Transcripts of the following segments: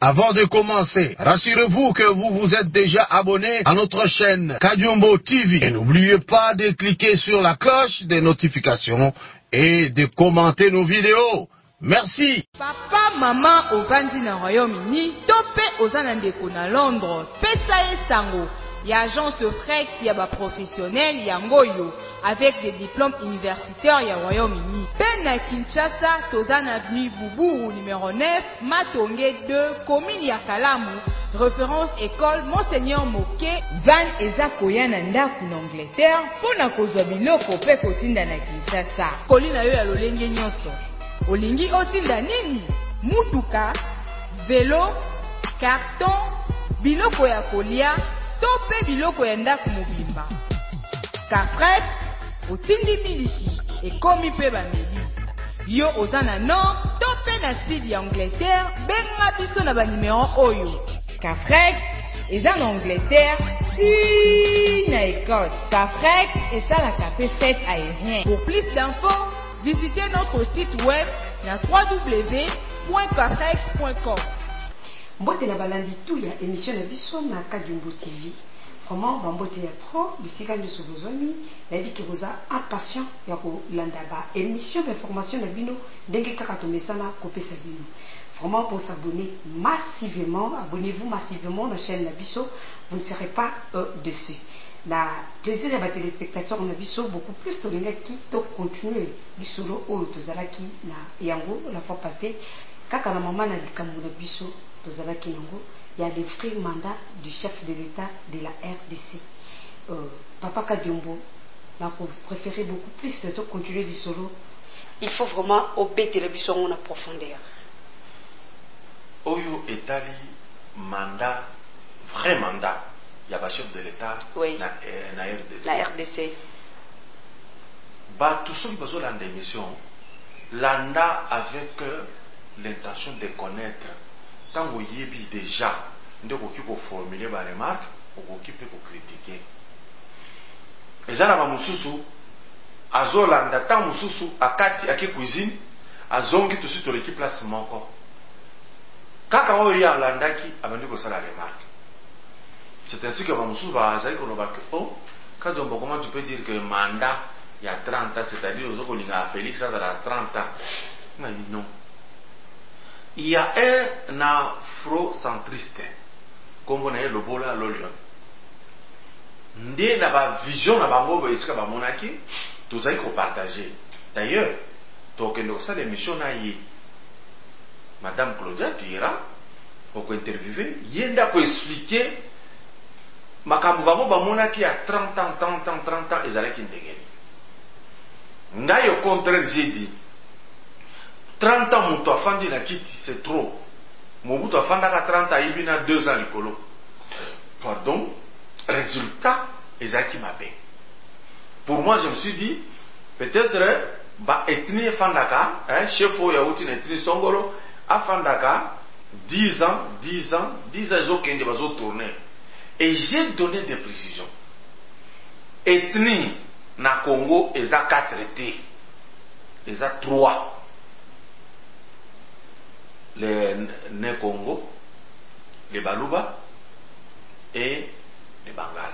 Avant de commencer, rassurez-vous que vous vous êtes déjà abonné à notre chaîne Kadiombo TV. Et n'oubliez pas de cliquer sur la cloche des notifications et de commenter nos vidéos. Merci. Papa, maman, au Vandi na Royaume-Uni, topé aux Anandeko na Londres, pesa sango. Il y a agence de fret, il y a professionnel, il y a Ngoyo, avec des diplômes universitaires, il y a Royaume-Uni. Ben à Kinshasa, Tozan Avenue Boubou, numéro 9, Matonge 2, commune Yakalamu, référence école Monseigneur Moké, Van Eza Koyananda en Angleterre, pour na kozwa biloko pe kotinda na Kinshasa. Kolina yo ya lolenge nyonso. Olingi otinda nini? Mutuka, vélo, carton, biloko ya kolia, tope biloko ya ndaku mobimba. Kafret, otindi miliki, ekomi pe bameli. Yo ozana nord, tope na sud ya Angleterre, benga biso na ba numéro oyo. Kafret, eza na Angleterre, si na Écosse. Kafret, eza la capé fête aérien. Pour plus d'infos, visitez notre site web na www.kafret.com. Mbote na balandi tout ya émission na biso na Kadiombo TV. Vraiment bambote ya trop bisika nyoso bozoni na biki boza impatient ya ko landa ba émission d'information na bino ndenge kaka tomesana kopesa bino. Vraiment pour s'abonner massivement, abonnez-vous massivement à la chaîne na biso, vous ne serez pas déçus. La plaisir à les téléspectateurs on a biso beaucoup plus to linga qui to continuer bisolo o tozalaki na yango la fois passée kaka na maman na likambo na biso tozalaki nango. Il y a des frais mandats du chef de l'État de la RDC. Papa Kadiombo, n'a préféré beaucoup plus de continuer du solo. Il faut vraiment obéir les bisons en profondeur. Oyo etali mandat, vrai mandat, il y a un chef de l'État oui. na RDC. La RDC. Bah, tout ce qui besoin dans l'émission, l'anda avec l'intention de connaître. Tant que vous y déjà, vous pouvez formuler des remarques, vous pouvez critiquer. Et ça, là, Moussoussou, Azolanda, tant Moussoussou, à Kati, à qui cuisine, à Zongi, tout de suite, l'équipe place manquant. Quand on y a l'anda qui a venu ça la remarque. C'est ainsi que Moussoussou va dire que quand comment tu peux dire que le mandat, il y a 30 ans, c'est-à-dire que Félix, ça a 30 ans. Non. Il y a un afrocentriste, comme on a le bola l'olion. Ndé n'a pas vision, n'a pas mot, est-ce que va monaki, tout ça il faut partager. D'ailleurs, donc nous ça l'émission na y, Madame Claudia, tu iras, au interviewer, yenda pour expliquer, makambo va mot monaki à 30 ans, et ça qui ndégeni. Ngai au contraire j'ai dit. 30 ans, mon toit fandi na kiti, c'est trop. Mon bout toit fanda ka 30 ans, il y a 2 ans, Nicolo. Pardon. Résultat, Ezaki Mabé. Pour moi, je me suis dit, peut-être, bah, ethnie fandaka, chef ou yaouti ethnie songolo, a fandaka, 10 ans, j'ai tourné. Et j'ai donné des précisions. Ethnie, na Congo, ils ont 4 traités. Ils ont 3. Les Né-Congo, les Baluba et les Bangala.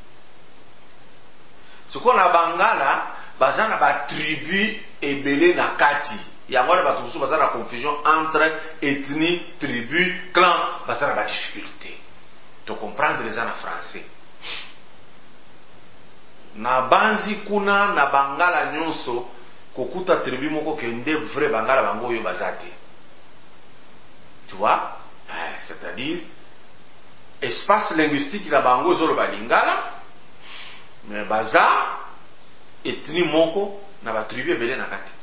Ce qu'on a Bangala, bazan a ba tribu et belé na kati. Il y a la confusion entre ethnie, tribu, clan, bazan a ba difficulté. De comprendre les gens en français. Na banzi kuna na Bangala nyonso kokuta tribu moko kende vrai Bangala bango yo bazate. Tu vois, c'est-à-dire espace linguistique la bango zolo balingala mais baza ethnie moko na ba tribu belé na kati.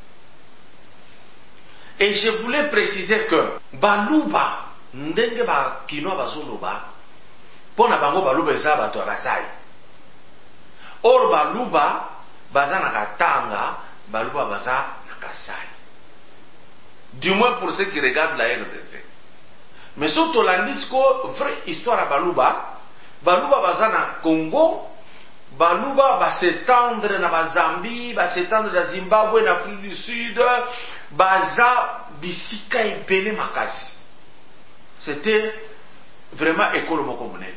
Et je voulais préciser que baluba ndenge ba kino bazoloba pona bango baluba eza bato ya Kasai. Or baluba baza na Katanga, baluba baza na Kasai. Du moins pour ceux qui regardent la RDC. Mais surtout l'andisco, vraie histoire à Baluba, Baluba baza na Congo, Baluba va s'étendre na Zambie, va s'étendre na Zimbabwe, na Afrique du Sud, baza bisika ebele makasi. c'était vraiment école moko monene.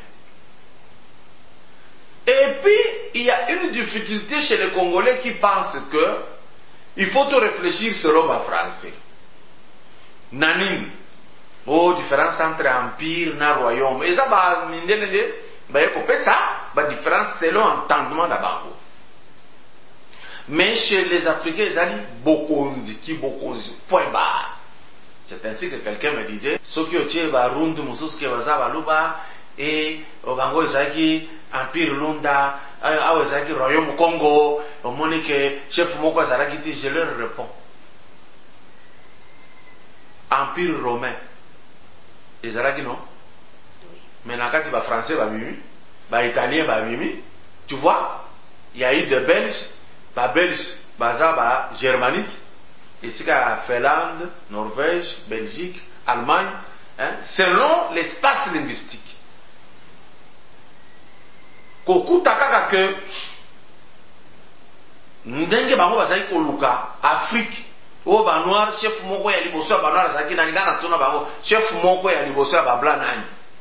Et puis, il y a une difficulté chez les Congolais qui pensent que il faut tout réfléchir selon le français. Nanin, différence entre empire et royaume. Et ça, différence selon l'entendement d'abord. Mais chez les Africains, ils ont bokonzi, point barre. C'est ainsi que quelqu'un me disait, ceux qui ont barundu, musus qui baluba, et obango izaki empire lunda, awo izaki royaume Congo, au monique chef moko azalaki, je leur réponds. Empire romain. Ezalaki non? Oui. Mais nakati ba français ba bimi, ba italien ba bimi, tu vois? Il y a eu des Belges, ba Belge, ba germanique, ici à Finlande, Norvège, Belgique, Allemagne, hein, selon l'espace linguistique. Koku takaka que ndenge bango bazali koluka Afrique. O ba noir chef moko ya liboso ba noir zaki na ngana tuna bango chef moko ya liboso ba blanc nani.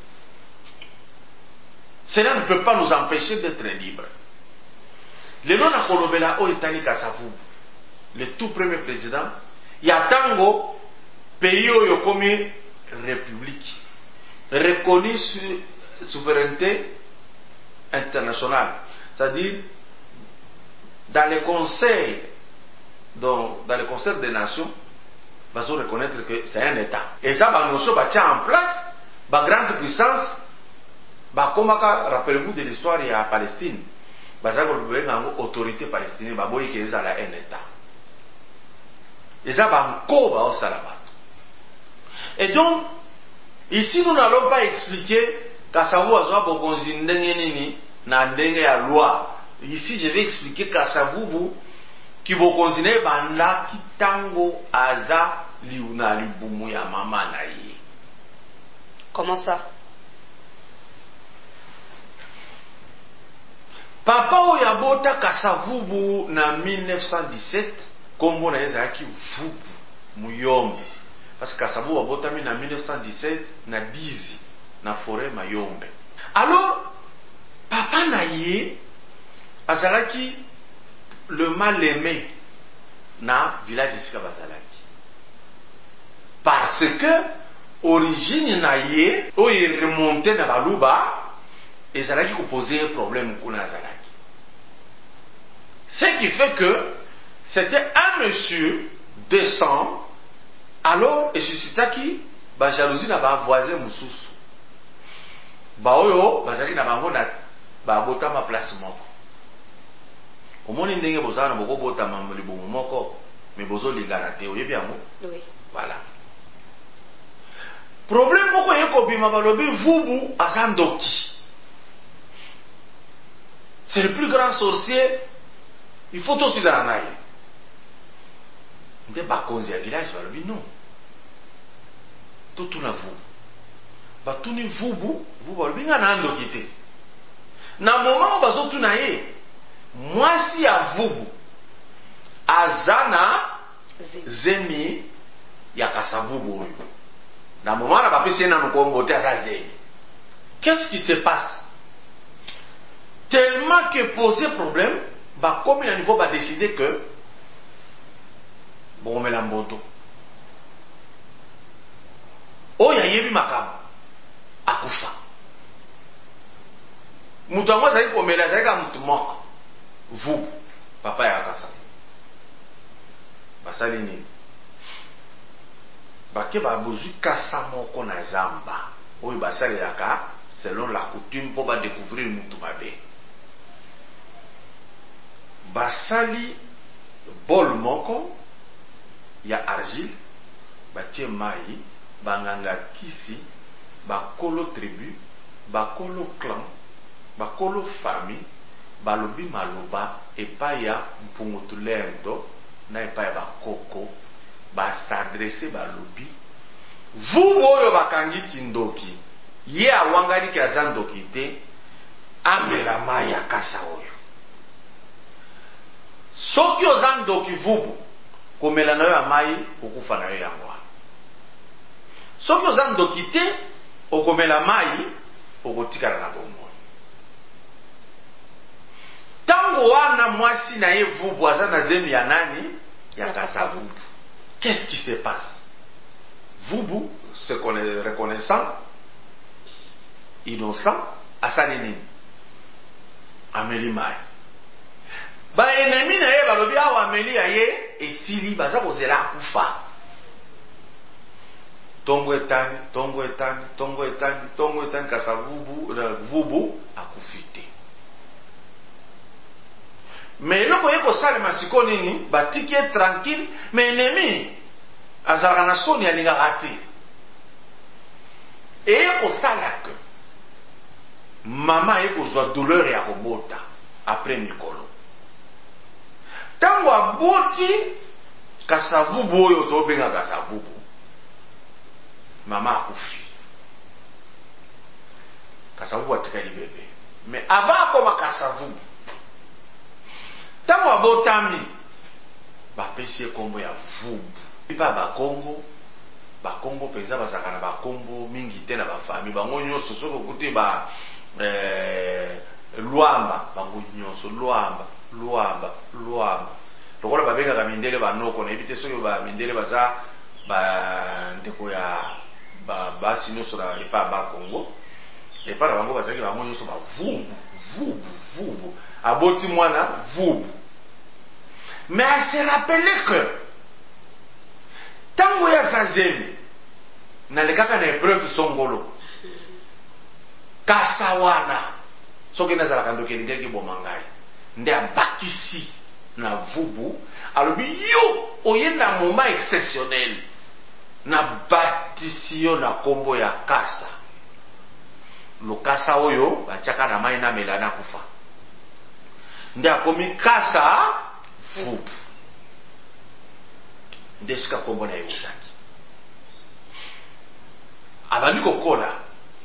Cela ne peut pas nous empêcher d'être libres. Le nom na kolobela o Itali Kasavubu, le tout premier président, ya tango pays oyo komi république reconnu sur souveraineté internationale, c'est-à-dire dans les conseils dans le concert des nations, il faut reconnaître que c'est un État. Et ça, la notion va en place, la grande puissance, rappelez-vous de l'histoire de la Palestine, l'autorité palestinienne, c'est un État. Et ça va encore au Salabat. Et donc, ici, nous n'allons pas expliquer qu'à savoir, ici, je vais expliquer qu'à savoir, qui vous considère banda kitango aza liuna libumu ya mama na ye. Comment ça? Papa oyabota Kasavubu na 1917 kombo na ezaki vubu muyombe parce que Kasavubu abota na 1917 na 10 na forêt mayombe. Alors papa na ye azalaki le mal-aimé na village ici bazalaki parce que origine na ye o y remonté na baluba et zalaki ko poser un problème kuna zalaki, ce qui fait que c'était un monsieur décent alors et suscitaki ba jalousie na ba voisin mususu ba oyo bazalaki na bango na ba botama place moko. Omoni ndenge bozana boko botama libumu moko mais bozo lingana te oyebi yango. Oui. Voilà. Problème moko yeko bima balobi vubu azandoki. C'est le plus grand sorcier. Il faut aussi la naïe. Nde bakonzi ya village balobi non. Tout na vubu. Batuni vubu balobi ngana andoki te. Na moment bazo tuna ye mwasi ya vubu azana zemi ya Kasavubu oyo na moment na bapesi na nkombo te aza zemi. Qu'est-ce qui se passe? Tellement que poser problème ba comme na niveau ba décider que bon mais la mboto oya yebi makabo akufa mutu yango azali komela azali ka mutu moko vubu papa ya Kasa basali nini bake babozwi kasa moko na zamba oyo basalelaka selon la coutume mpo badécouvrir mutu mabe. Basali bol moko ya argile batie mai banganga kisi bakolo tribu bakolo clan bakolo famille balobi maloba epai ya mpungutulendo na epai ya bakoko basadresse balobi vubu oyo bakangi kindoki ye awangaliki aza ndoki te amela mai ya kasa oyo. Soki oza ndoki vubu komela na yo ya mai okufa na yo yango wana. Soki oza ndoki te okomela mai okotikala na bomoi. Tango wana mwasi na ye vubu aza na zemi ya nani ya Kasavubu. Qu'est-ce qui se passe? Vubu se reconnaissant innocent asali nini ameli mai. Ba ennemi na ye balobi awa ameli ya ye esili baza kozela akufa. Tongo etani Kasavubu vubu akufite. Mais eloko ye kosalema siko nini batiki ye tranquille, mais ennemi azalaka na soni alingaka te. Eye kosala ke mama ye kozwa douleur ya kobota après mikolo. Tango aboti Kasavubu oyo tobenga Kasavubu, mama akufi. Kasavubu atikali bebe. Mais avant akoma Kasavubu, tango abotami bapesi kombo ya Vubu. Pipa bakongo penza bazakana bakombo mingi te na bafami bango nyonso soko kuti ba Luamba bango nyonso Luamba lokola babenga mindele banoko na ebite soki ba mindele baza ba ndeko ya basi nyonso na epa ba Kongo epa na bango bazaki bango nyonso ba Vubu aboti mwana Vubu. Mais elle se rappelait que tango ya Zazemi nalekaka na épreuve songolo kasawana soki nazalaka ndokelingaki bomangai nde abakisi na Vubu alobi yo oyenda moment exceptionnel na batisi yo na kombo ya Kasa. Lokasa oyo bachaka na mai na melana kufa nde akomi Kasa Vubu. Ndesika kombo na ebutaki abandi kokola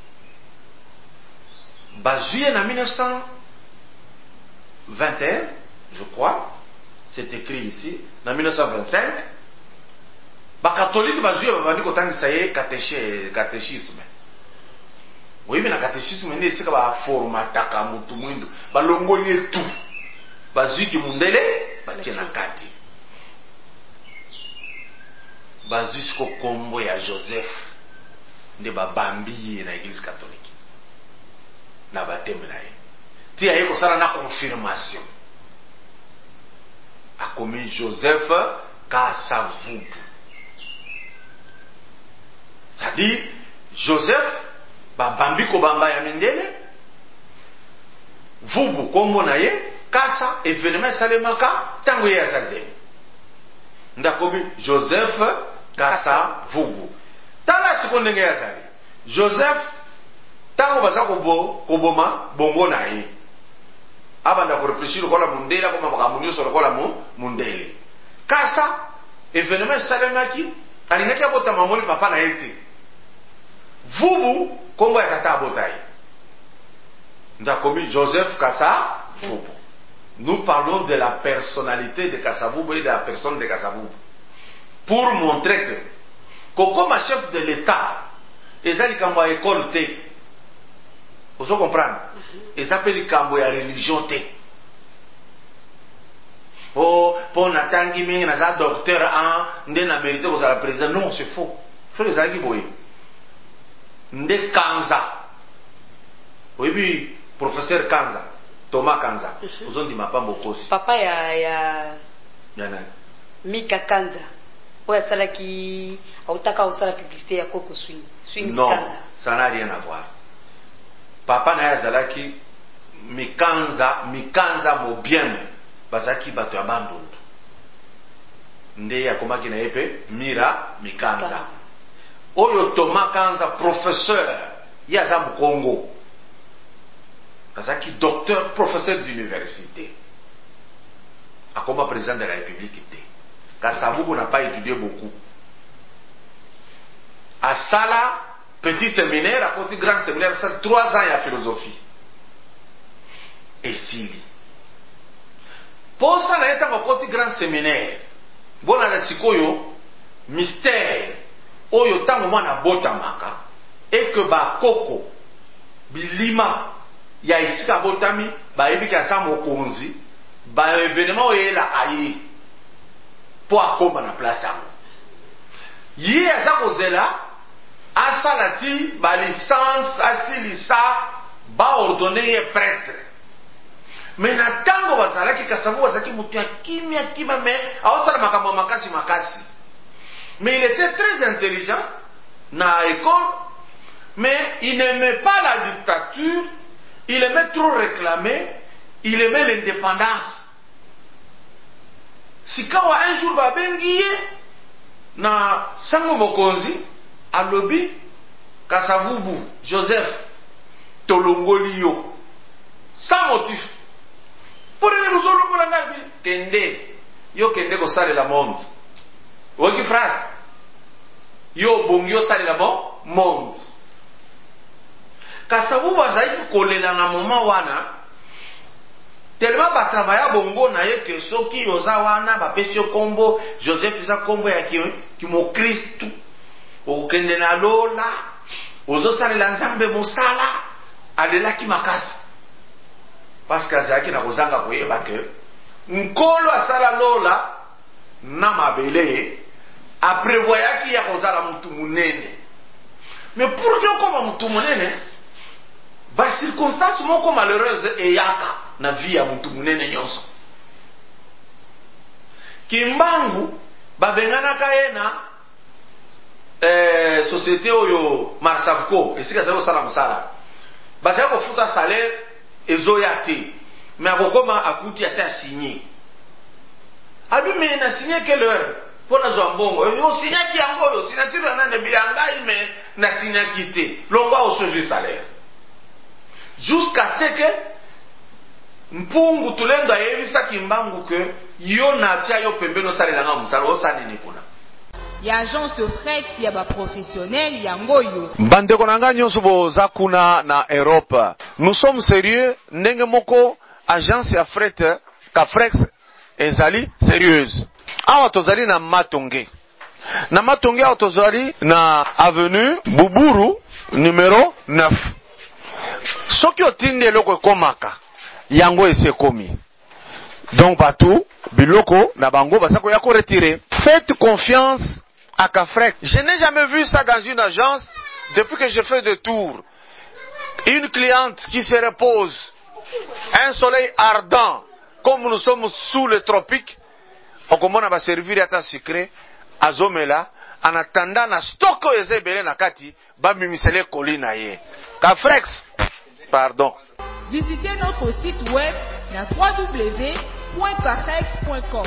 bazuye na 1921 je crois, c'est écrit ici, en 1925 bakatholique bazuye babandi kotangisa ye catéchisme. Oui, mais na catéchisme nde esika baformataka mutu mwindo balongoli etu bazwiki mundele batie na kati bazwi siko kombo ya Joseph nde babambi ye na église catholique na bateme na ye tia ye kosala na confirmation akomi Joseph Kasavubu. C'est-à-dire Joseph babambi kobamba ya mindele Vubu kombo na ye Kasa événement salemaka tango ye Zazemi ndakobi Joseph Kasavubu. Tala siko ndenge ya zali Joseph tango baza koboma bongo na ye abanda ko réfléchir ko la mundela ko mamakambo nyonso lokola mundele. Kasa événement salemaki alingaki abota mamoli papa na yete. Vubu kombo ya tata abotai ndakomi Joseph Kasavubu. Nous parlons de la personnalité de Kasavubu et de la personne de Kasavubu pour montrer que comme chef de l'État ezali kambo ya école te. Vous comprenez? Ils appellent kambo ya religion te. Oh, pour natangi mingi naza docteur en nde na mérité ko za président. Non, c'est faux. Faut les alaki boye. Nde Kanza. Oui, puis professeur Kanza, Thomas Kanza. Vous dit ma pambo kosi. Papa ya nani? Mika Kanza. Oya salaki autaka usala publicité ya Coco Swing. Swing non, Kanza. Ça n'a rien à voir. Papa na yazalaki Mikanza Mobienne bazaki bato ya bandundu. Nde ya komaki na yepe Mira Mikanza. Oyo Thomas Kanza professeur yaza mu Congo. Bazaki docteur professeur d'université. Akoma président de la République te. Kasavubu n'a pas étudié beaucoup. À Sala, petit séminaire, à côté grand séminaire, ça 3 ans il y a philosophie. Et Sili. Pour ça, il y a un côté grand séminaire. Bon, on a dit mystère. Oyo tango mwana bota maka. et que bakoko bilima ya isika botami bayebi ka sa mokonzi ba événement oyela kayi po akoma na place yango ye aza kozela asalati ba licence asilisa ba ordonner ye prêtre mais na tango bazalaki Kasavubu bazalaki mutu ya kimia mais aosala makambo makasi mais il était très intelligent na école mais il n'aimait pas la dictature, il aimait trop réclamer, il aimait l'indépendance. Sikawa un jour va bengiye na sango mokonzi alobi Kasavubu Joseph tolongoliyo sans motif. Pour une raison kende yo kende ko sale la monde. Oki phrase yo bongyo sale la monde. Kasavubu azali kolela na moment wana tellement ba travailler bongo na ye que soki oza wana ba pesio kombo Joseph za kombo ya ki mo Kristo okende na lola ozo salela nzambe mosala alela ki makasi parce que azaki na kozanga koyeba ke nkolo asala lola na mabele aprevoyaki ya kozala mutu munene mais pour que okoma mutu munene ba circonstance moko malheureuse eyaka na vie ya mutu munene nyonso kimbangu babenganaka ye na société oyo Marsavco esika zalo sala musala bazali kofuta salaire ezoya te mais akokoma akuti asa signé abi me na signé quelle heure pour na zombongo yo signaki yango yo signature na ne biangai mais na signaki te longwa au juste salaire jusqu'à ce que mpungu tulendo ayebisa kimbangu que yo na tia yo pembeno salela nga musala osali ni kuna ya agence de fret ya ba professionnel yango yo bandeko nanga nyonso boza kuna na Europe. Nous sommes sérieux ndenge moko agence ya fret Cafrex ezali sérieuse. Awa tozali na Matonge. Na Matonge awa tozali na avenue Buburu numéro 9. Soki otinde eloko ekomaka yango esekomi. Donc batou biloko na bango basako ya ko retirer. Faites confiance à Cafrex. Je n'ai jamais vu ça dans une agence depuis que je fais des tours. Une cliente qui se repose, un soleil ardent, comme nous sommes sous le tropique, on va servir à ta sucré, à Zomela, en attendant na stoko ezebele na kati, ba mimisele kolina ye. Cafrex, pardon. Visitez notre site web na www.cafrex.com.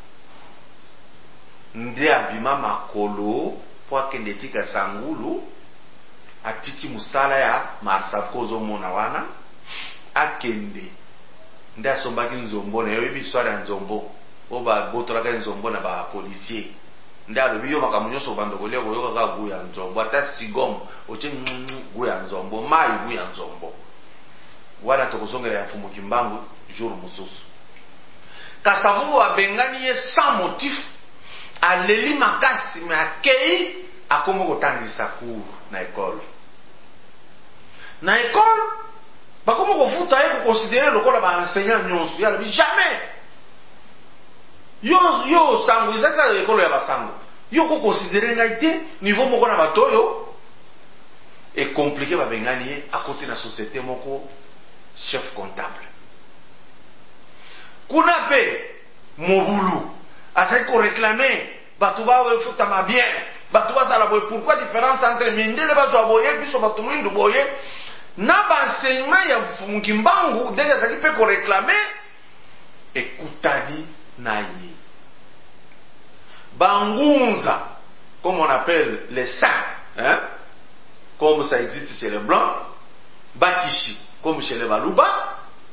Nde abima makolo po akende tika sangulu atiki musala ya Marsavco zomona wana akende nde asombaki nzombo na yoyebi swara ya nzombo oba botolaka nzombo na ba policier nde alobi yo makambo nyonso bandokolia koyoka gu ya nzombo ata sigom oche gu ya nzombo mai gu ya nzombo wana tokozongela ya fumu kimbangu jour mosusu Kasavubu abengani ye sans motif aleli makasi me akei akomo kotangisa cours na école bakomo kofuta ye koconsidérer lokola ba enseignant nyonso ya lobi jamais yo sango ezaka école ya basango yo ko considérer ngai te niveau moko na batoyo et compliqué babengani ye akoti na société moko chef comptable kuna pe mobulu asai ko réclamer batu ba futa ma bien batu ba sala boy pourquoi différence entre mindele ba zo boye biso batu mwindu boye na ba enseignement ya Mfumukimbangu déjà ça qui peut ko réclamer ekutani na yi bangunza comme on appelle les saints hein comme ça existe chez les blancs bakishi comme chez les baluba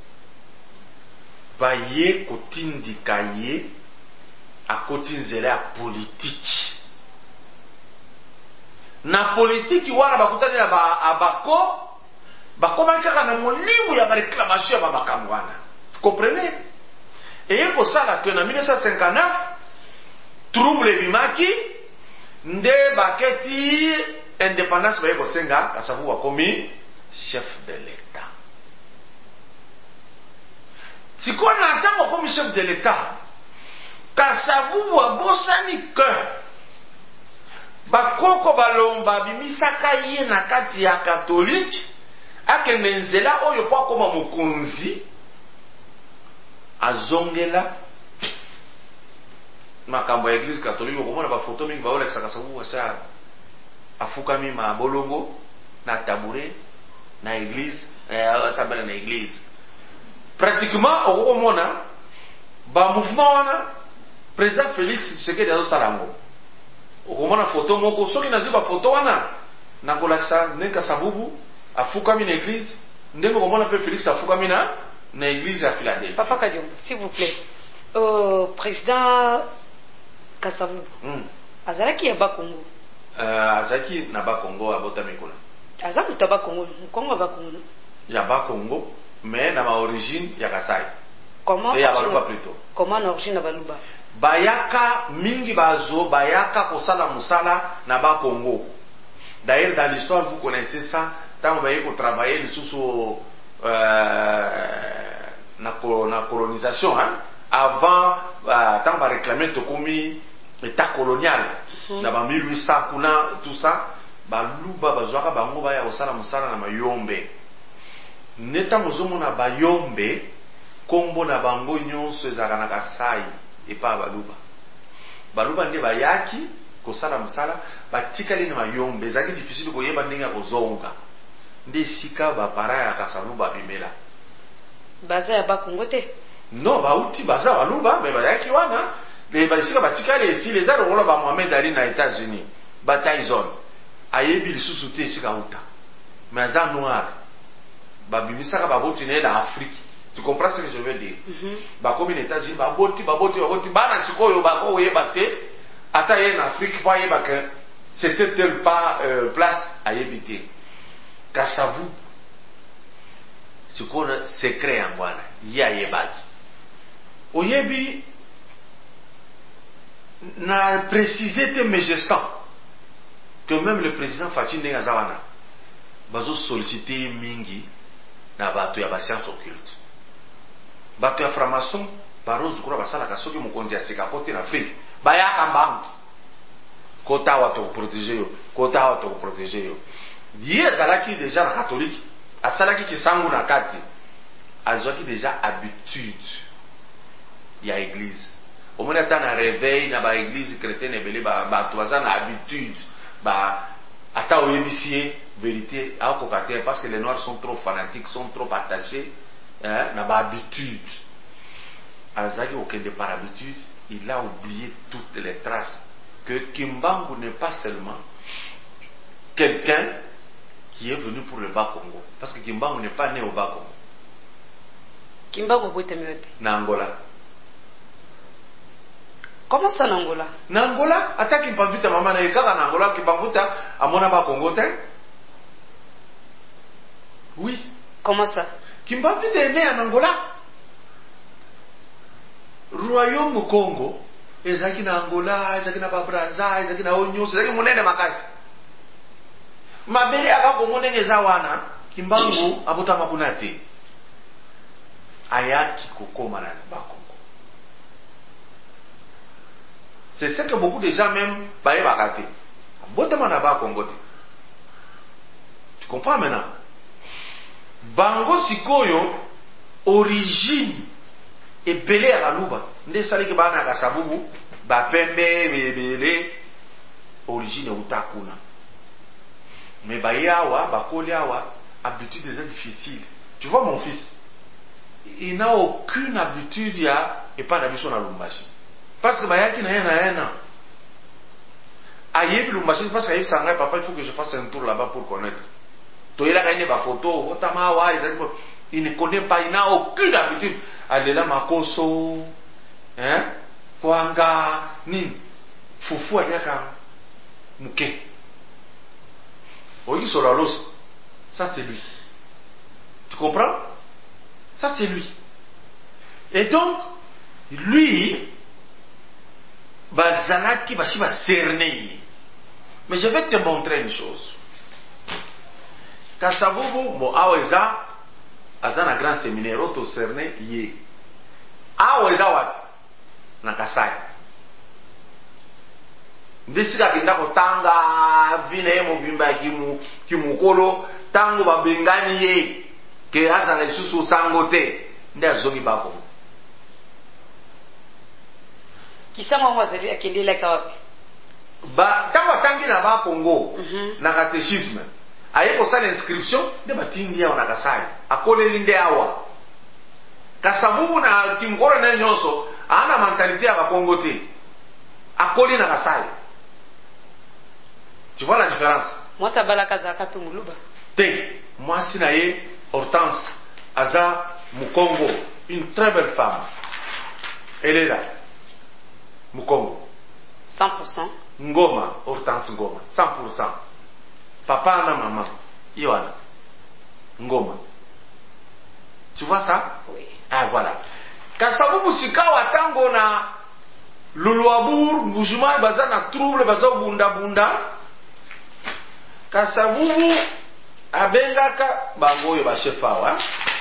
baye kotindika ye akoti nzela ya politique na politique wana bakutani na abako bakoma kaka na molimu ya réclamation ya makambo wana vous comprenez et ko sala que na 1959 trouble bimaki nde baketi indépendance baye kosenga Kasavubu akomi chef de l'État. Sikona ntango akomi chef de l'État, Kasavubu abosani que bakoko balomba bimisaka ye na kati ya catholique akende nzela oyo po akoma mokonzi azongela makambo ya église catholique. Okomona bafoto mingi baolekisa Kasavubu asa afukami mabolongo na tabouret na église asambela na église. Pratiquement okomona ba mouvement wana président Félix Tshisekedi azosala yango. Okomona foto moko soki nazwi ba foto wana nakolakisa ndenge Kasavubu afukami na église, ndenge okomona pe Félix afukami na église ya Philadelphie. Papa Kadiombo, s'il vous plaît. Président Kasavubu. Azalaki ya Bakongo. Azalaki na Bakongo abotami kuna. Azalaki ta Bakongo, Kongo Bakongo. Ya Bakongo, mais na ma origine ya Kasai. Comment? Et ya Baluba plutôt. Comment l'origine ya Baluba? Bayaka mingi bazo, bayaka kosala musala na Bakongo. D'ailleurs dans l'histoire vous connaissez ça, tant baye ko travailler lisusu na colonisation hein, avant tant ba réclamer to komi état colonial na ba 1800 kuna tout ça baluba bazwaka bango baya kosala musala na mayombe. Neta mozomona bayombe kombo na bango nyonso ezaka na Kasai epa baluba. Baluba nde bayaki kosala musala batikali na mayombe ezaki difficile koyeba ndenge ya kozonga. Nde sika ba para ya Kasavubu babimela. Baza ya Bakongo te? Non, bauti baza baluba mais bayaki wana les basika batikali esi les arts ba Mohamed Ali na États-Unis. Ba Tyson ayebi lisusu te sika uta. Mais aza noir. Babimisaka baboti na Afrique. Tu comprends ce que je veux dire? Bakomi na États-Unis baboti bana sikoyo bako oyeba te ata ye na Afrique pa yeba que c'était tel pas place ayebite. Kasavubu sikona secret yango wana ya yebaki. Oyebi na préciser te mais je sens que même le président Fachi Ndenga Zawana bazo solliciter mingi na bato ya ba science occulte. Bato ya franc-maçon barozu kura basala kasoki mokonzi ya sika kote na Afrique bayaka mbangu kota wato protéger yo, kota wato protéger yo. Dieu azalaki déjà na catholique, asalaki kisangu na kati, azwaki déjà habitude ya église. Omoni ata na réveil na ba église chrétienne ebele bato baza na habitude ata oyebisi vérité akoka te parce que les noirs sont trop fanatiques, sont trop attachés na ba habitude. Azaki okende par habitude, il a oublié toutes les traces que Kimbangu n'est pas seulement quelqu'un qui est venu pour le Bas-Congo. Parce que Kimbangu n'est pas né au Bas-Congo. Kimbangu est né na Angola. Comment ça na Angola? Na Angola, ata Kimpavita mama na yekaka na Angola, Kimbanguta amona Bas-Congo te? Oui. Comment ça? Kimpavita est né en Angola. Royaume Congo, ezaki na Angola, ezaki na Brazza, ezaki na Onyoso, ezaki munene makasi. Mabele aka Congo ndenge eza wana, Kimbangu abotama kuna te. Ayaki kokoma na Bas-Congo. C'est ce que beaucoup de gens même bayebaka te. Abotama na Bas-Congo te. Tu comprends maintenant? Bango sikoyo origine ebele ya baluba nde saliki bana Kasavubu bapembe bebele origine euta kuna. Mais bayawa bakoli awa habitude est difficile. Tu vois mon fils, il n'a aucune habitude ya epa na biso na Lubumbashi parce que bayaki na yana ayebi Lubumbashi parce que ayebi sanga papa il faut que je fasse un tour là-bas pour connaître. Toyela kane ba photo otama wa il ne connaît pas, il n'a aucune habitude. Alela makoso, hein, kwanga, nin, fufu aliaka muke. Oyi solalos, ça c'est lui. Tu comprends? Ça c'est lui. Et donc, lui, bazalaki basi ba cerner. Mais je vais te montrer une chose. Kasavubu mo aweza azana grand séminaire auto cerné yé. Aweza wapi na Kasai. Ndisika kinda kotanga vine mo bimba kimukolo tango babengani ye ke azana lisusu sangote nda zongi bako. Kisama mwazeli akendela kawapi? Ba tango tangi na ba Congo na catéchisme. Aye ko sala inscription de batindi ya na Kasai. Akole linde awa. Kasavubu na kimukolo na nyonso ana mentalité ya ba Congo te. Akoli na Kasai. Tu vois la différence? Moi ça balaka zakape muluba. Te, moi si na ye Hortense Aza Mukongo, une très belle femme. Elle est là. Mukongo. 100%. Ngoma, Hortense Ngoma, 100%. Papa na maman, Yohana. Ngoma. Tu vois ça? Oui. Ah voilà. Kasavubu sikawa tango na Luluabur, Mbujuma, baza na trouble, baza bunda. Kasavubu abengaka bangoyo ba chefawa.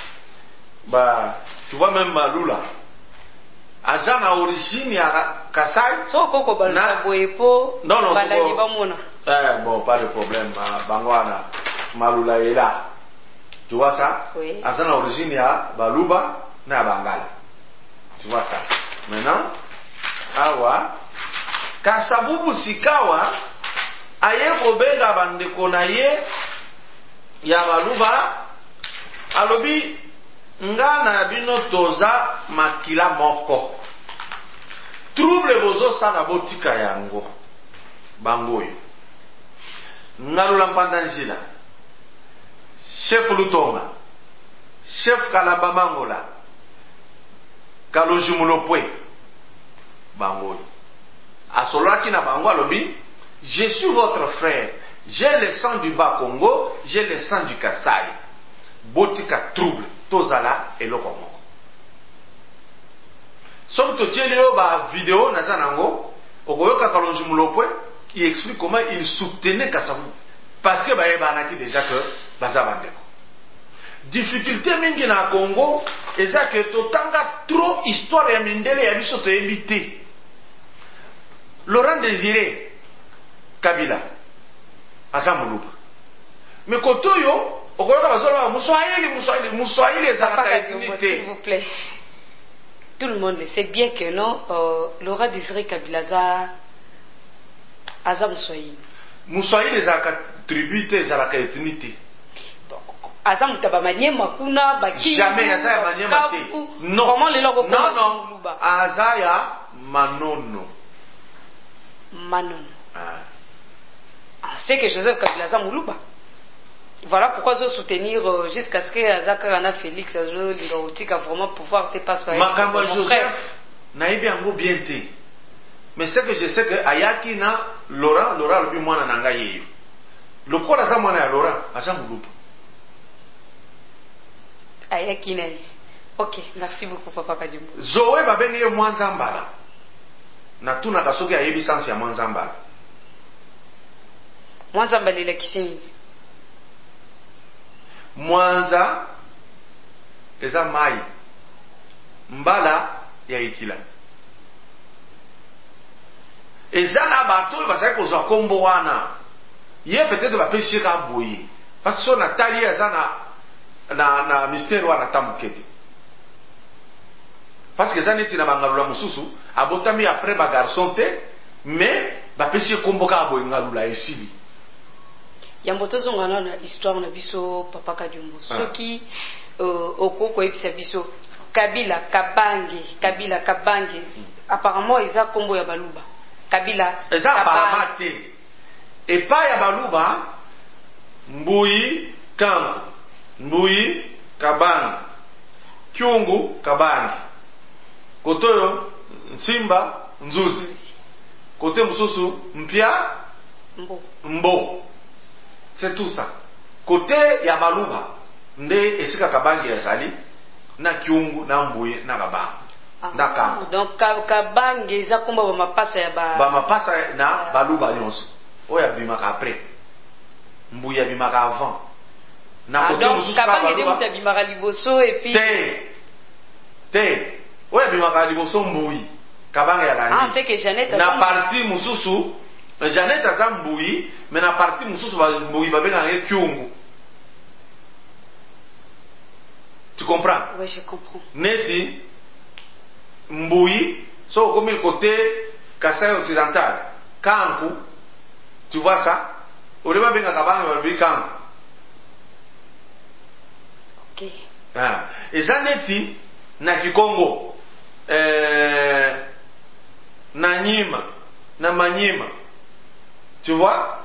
Tu vois même Malula. Aza na origine ya Kasai. So koko balisa boyepo. Non, balali bamona. Bon, pas de problème. Bangwana Malula est là. Tu vois ça? Oui. Aza na origine ya Baluba na Bangala. Tu vois ça? Maintenant, awa Kasavubu sikawa aye kobenga bandeko na ye ya Baluba alobi nga na bino toza makila moko trouble bozo sana botika yango bangoyo ngalula mpandanjila chef Lutonga chef Kalamba Mangola Kalojumulopwe bangoyo asolaki na bango alobi je suis votre frère, j'ai le sang du Bas-Congo, j'ai le sang du Kasai. Botika trouble, tozala eloko moko. Somme to tielio ba vidéo na zanango, okoyoka Kalonjumulopwe qui explique comment il soutenait Kasavubu parce que bayebanaki déjà que baza bandeko. Difficulté mingi na Congo eza que totanga trop histoire ya mindele ya biso to ebité. Laurent Désiré Kabila Azamuluba. Mais kotoyo okoyoka bazola Muswahili ezalaka ethnicité. S'il vous plaît. Tout le monde sait bien que non, Laurent Désiré Kabila Aza Muswahili. Muswahili ezalaka tribute ezalaka ethnicité. Aza mutaba maniema kuna baki. Jamais Aza ya maniema te. Non. Comment les logo non. Aza ya Manono. Manono. C'est que Joseph Kabila Aza Muluba. Voilà pourquoi je soutenir jusqu'à ce que Azakana Félix Lirotika vraiment pouvoir te passer. Makamba Joseph naïbi ango bien te. Mais c'est que je sais que Ayaki na Laurent le bi mwana nanga yeyo. Le quoi Aza mwana ya Laurent Aza Muluba. Ayaki na. OK, merci beaucoup papa Kadjumbo. Zoé babenge mwanza mbala. Na tuna kasoki ayebi sansi ya mwanza mbala. Mwanza mbalila kisini. Mwanza eza mai mbala ya ikila eza na bato bazali kozwa kombo wana ye peut-être bapesi ka boye parce que so natali eza na mystère wana tamukete parce que eza neti na bangalula mosusu abotami après bagarçon te mais bapesi kombo ka boye ngalula esili. Yambotozo ngana na histoire na biso papa Kadjumbo. Soki okoko ebisa biso Kabila Kabange apparemment eza kombo ya Baluba. Kabila eza apparemment te. Et pas ya Baluba Mbuyi Kango Mbuyi Kabange Kyungu Kabange Kotoyo Nsimba Nzuzi Kote Mususu Mpia Mbo. C'est tout ça. Côté ya Baluba, nde esika Kabange yazali na Kyungu na Mbuye na Kabanga. Na Kango. Donc Kabange eza komba ba mapasa ya ba mapasa na Baluba nyonso. oyo abimaka après mbuyi abimaka avant na côté donc mosusu kabanga ede mutu abimaka liboso et puis te oyo abimaka liboso mbuyi kabanga ya landi c'est que Jeannette na partie mosusu Jeannette aza mbuyi mais na partie mosusu mbuyi babengaka ye kyungu. Tu comprends? Oui, je comprends. Neti mbuyi so comme le côté Kasaï occidental kanku, tu vois ça? Au lieu de kabanga babi kanku. OK. Et ça neti na Kikongo na Nyima na Manyima. Tu vois?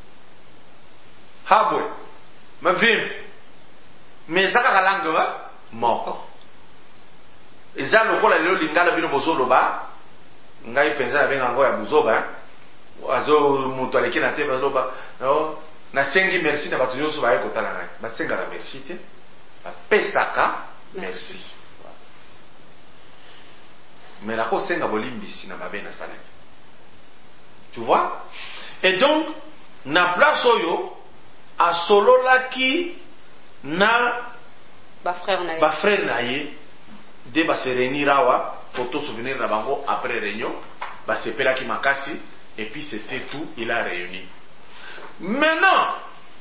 Habwe Mavimbi. Mais ça ka langue moko. Et ça lokola lelo lingala bino bozoloba ngai penza benga ngo ya buzoba azo mutu aleki na te bazoba no na sengi merci na batu nyonso baye kotala ngai basenga la merci te pesaka merci. Mais la ko senga bolimbisi na mabe na salaki. Tu vois? Et donc na place oyo a solo laki na ba frère na ye de ba se réunir awa photo souvenir na bango après réunion ba se pelaki makasi et puis c'était tout, il a réuni. Maintenant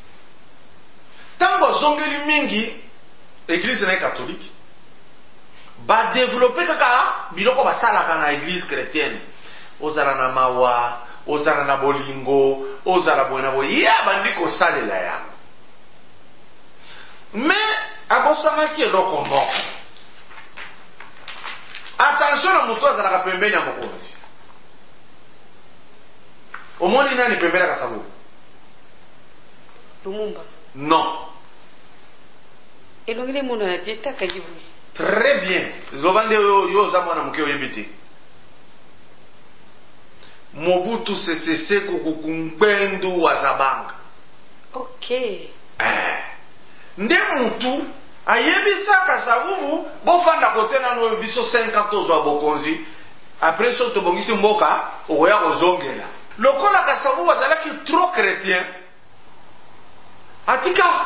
tango zongeli mingi église na catholique ba développer kaka biloko ba salaka na église chrétienne ozala na mawa ozala na bolingo ozala boyena boya bandi ko salela ya. Mais akosangaki eloko moko. Attention na mutu azalaka pembeni ya mokonzi. Omoni nani pembeni ya Kasavubu? Lumumba. Non. Elongele mona na pieta kajibu. Très bien. Lobande yo za mwana muke oyebite. Mobutu Sese Seko Kukumbendu wa Zabanga. OK. Nde mutu ayebisa Kasavubu bofanda kote na no biso 50 zo bokonzi après so to bongisi mboka oya kozongela lokola Kasavubu azalaki trop chrétien atika.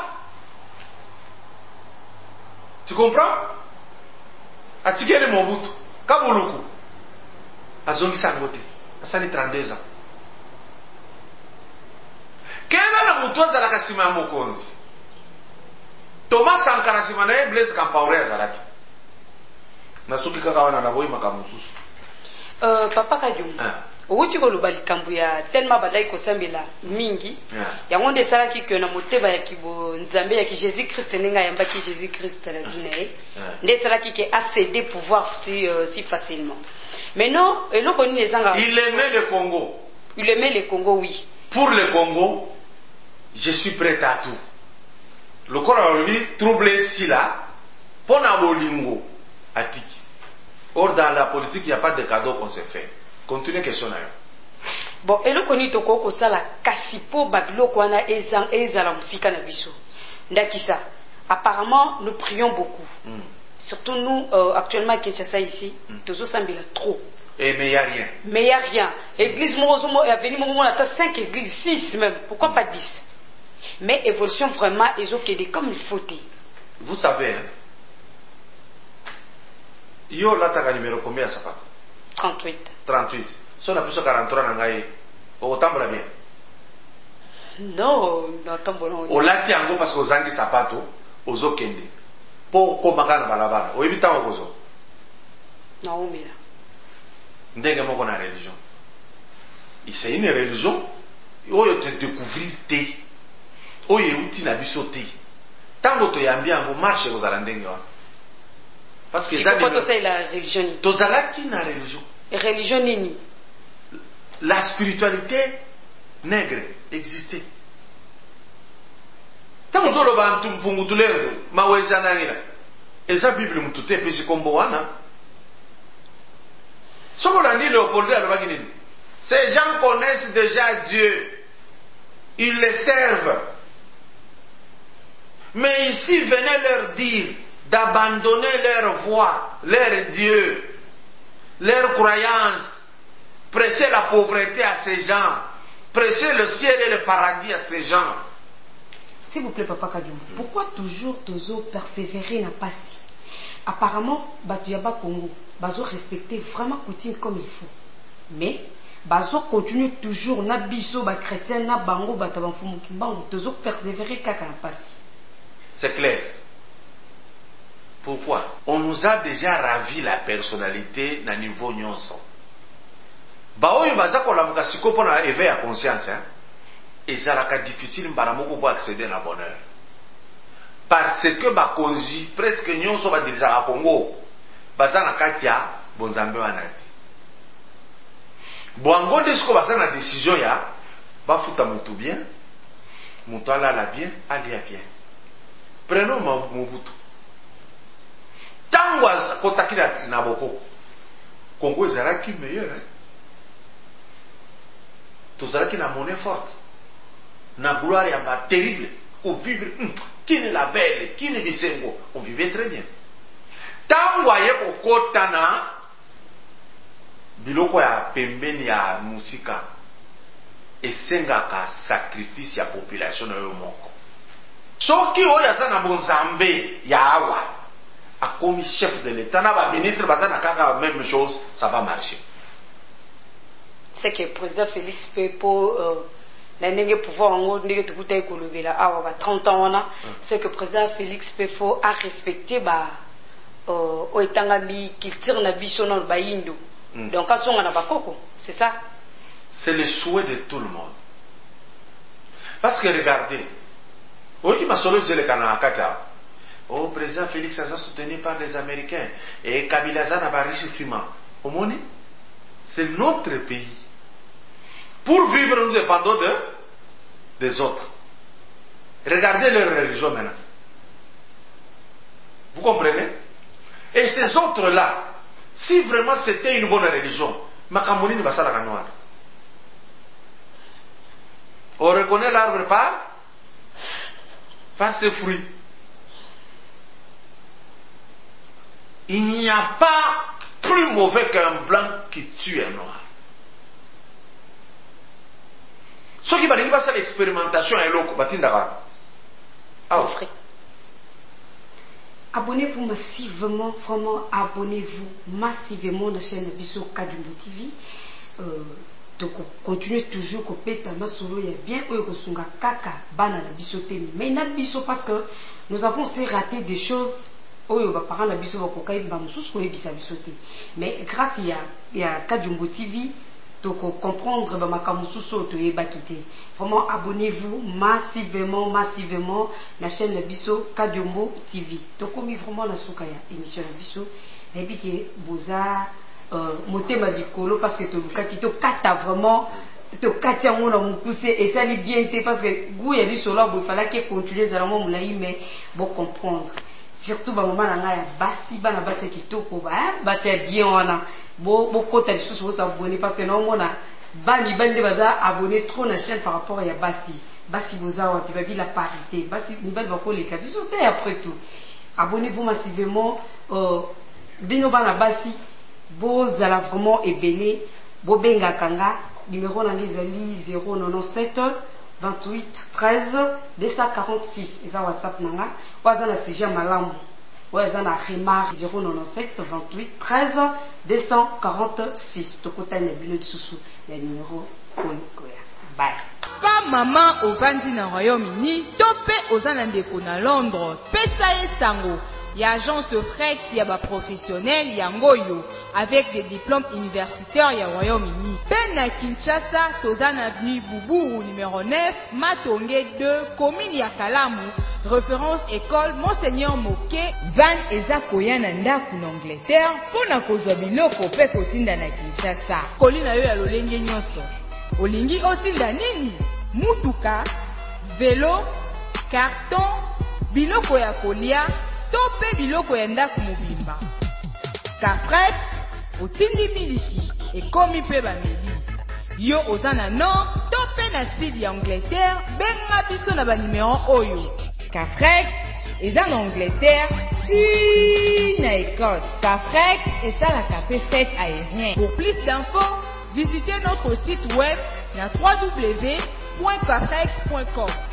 Tu comprends? Atikele Mobutu kabuluku azongisa ngote asali 32 ans kema na mutu azalaka sima mokonzi Thomas Sankara simana Blaise Compaoré azalaki. Nasuki kaka wana na boyi makamu susu. Papa Kadium. Outi ko lobali kambu ya tellement badai ko sambela mingi. Ya ngonde salaki que na moteba ya kibo nzambe ya ki Jésus Christ nenga yamba ki Jésus Christ la dinae. Nde salaki que a cédé pouvoir si facilement. Mais non, eloko ni ezanga. Il aimait le Congo. Il aimait le Congo, oui. Pour le Congo, je suis prêt à tout. Le corps lui troublé si là, pona bolingo atiki. Or dans la politique, il n'y a pas de cadeau qu'on se fait. Continuez question là. Bon, et le koni toko ko sala kasipo babilo kwana ezala musika na biso. Ndakisa. Apparemment, nous prions beaucoup. Surtout nous actuellement à Kinshasa ici, toujours sambila trop. Et mais il n'y a rien. Mais il n'y a rien. Église Morozomo est venu on a 5 églises, 6 même. Pourquoi pas 10? Mais évolution vraiment, ils ont quitté comme il faut. Vous savez, hein? Yo là t'as numéro combien ça va? 38. 38. Si on a plus de 43 nangai, au tambola bien. Non, non tambola. Au lati ango parce que aux angi sapato, aux okende. Pour komaka na balabala. Au évita okozo. Non, mais là. Ndenge moko na religion. C'est une religion. Oyo te découvrir te. Oyo uti na biso te. Tango to yambi ango marche kozala ndenge wa. Parce que dans la religion. Tozalaki na religion. Religion nini? La spiritualité nègre existait. Tango to lo bantu mpungu tulengo maweza nangila. Eza Bible mutute pesi kombo wana. Sokolandi Léopold alobaki nini? Ces gens connaissent déjà Dieu. Ils le servent. Mais ici, venez leur dire d'abandonner leur voie, leur Dieu, leur croyance, prêcher la pauvreté à ces gens. Prêcher le ciel et le paradis à ces gens. S'il vous plaît, Papa Kadium, pourquoi toujours persévérer n'a pas si? Apparemment, Batuyaba Congo, Bazo respecter vraiment coutume comme il faut. Mais, Bazo continue toujours, na biso, ba chrétien, na bango, batabanfou, bango, toujours persévérer kaka n'a pas si. C'est clair. Pourquoi? On nous a déjà ravi la personnalité na niveau nyonso. Baoyo baza kolamuka siko pona éveil à conscience, hein? Et ça la difficile mbaramoko pour accéder à la bonheur. Parce que bakonzi presque nyonso ba dirisa à Congo baza na katia bonzambe wanati. Boango desko baza na décision ya bafuta mutu bien, mutu alala bien, alia bien. Prenons Mobutu. Tango kotaki na boko Congo ezalaki meilleur, hein? Tozalaki na monnaie forte, na gloire ya ba terrible, ou vivre qui ne la belle, qui ne bisengo, on vivait très bien. Tango aye kokota na biloko ya pembeni ya musika esengaka sacrifice ya population na yo moko. Soki oyo aza na bonzambe ya awa akomi chef de l'État, na ba ministre baza na kaka même chose, ça va marcher. C'est que le président Félix Pepo l'année pouvoir en gros ndenge tukuta ekolobela awa ba 30 ans wana, c'est que le président Félix Pepo a respecté ba oetangami culture na biso na ba indo. Donc asonga na bakoko, c'est ça. C'est le souhait de tout le monde. Parce que regardez, oki masolo zele kana akata. Oh, président Félix a soutenu par les Américains et Kabila Zana ba riche fima. Omoni, c'est notre pays. Pour vivre, nous dépendons des autres. Regardez leur religion maintenant. Vous comprenez? Et ces autres-là, si vraiment c'était une bonne religion, Makamoni ne va pas la noire. On reconnaît l'arbre par ses fruits. Il n'y a pas plus mauvais qu'un blanc qui tue un noir. Ceux qui vont faire l'expérimentation à l'eau, abonnez-vous massivement, vraiment abonnez-vous massivement à la chaîne Biso Kadumbo TV. Donc continuez toujours à péter ma solo, il y a bien eux qui sont kaka bana na biso te, mais na biso parce que nous avons aussi raté des choses. Mais grâce à Kadumbo TV, donc comprendre vraiment abonnez-vous massivement la chaîne Biso Kadumbo TV. Donc comme vraiment la souka émission Biso, et puis que boza motema dikolo parce que to kata vraiment to katia ngona mukuse et ça li bien parce que goût ya lisolo bo fallait que continuer vraiment moulaï mais bon comprendre. Surtout ba maman na ya basi bana basi kitoko ba basi ya bien wana bo kota lisusu bo s'abonner parce que non mona ba mi bande baza abonner trop na chaîne par rapport ya basi boza wa puis ba la parité basi ni ba ko les kabiso c'est après tout abonnez-vous massivement bino bana basi bo zala vraiment ebele bo benga kanga numéro na ngizali 097 28 13 246 eza WhatsApp nanga waza na sujet malamu waza na remarque 097 28 13 246 tokota na bino lisusu ya numéro oyo. Bye. Pa maman ovandi na Royaume-Uni to pe oza na ndeko na Londres pesa ye sango ya agence de fret ya ba professionnel ya ngoyo avec des diplômes universitaires ya Royaume-Uni. Pe na Kinshasa toza na avenue Boubou numéro 9 Matonge 2 commune ya Kalamu référence école Monseigneur Moke van eza koya na ndaku na Angleterre pona kozwa biloko pe kotinda na Kinshasa. Kolina yo ya lolenge nyonso. Olingi otinda nini? Mutuka, vélo, carton, biloko ya kolia, to pe biloko ya ndaku mobimba. Kafret, otindi miliki, ekomi pe bameli. Yo ozana nord, to pe na sud ya Angleterre, benga biso na ba numéro oyo. Kafret, eza na Angleterre, si na Écosse. Kafret, eza la capé fête aérien. Pour plus d'infos, visitez notre site web na www.cafrex.com.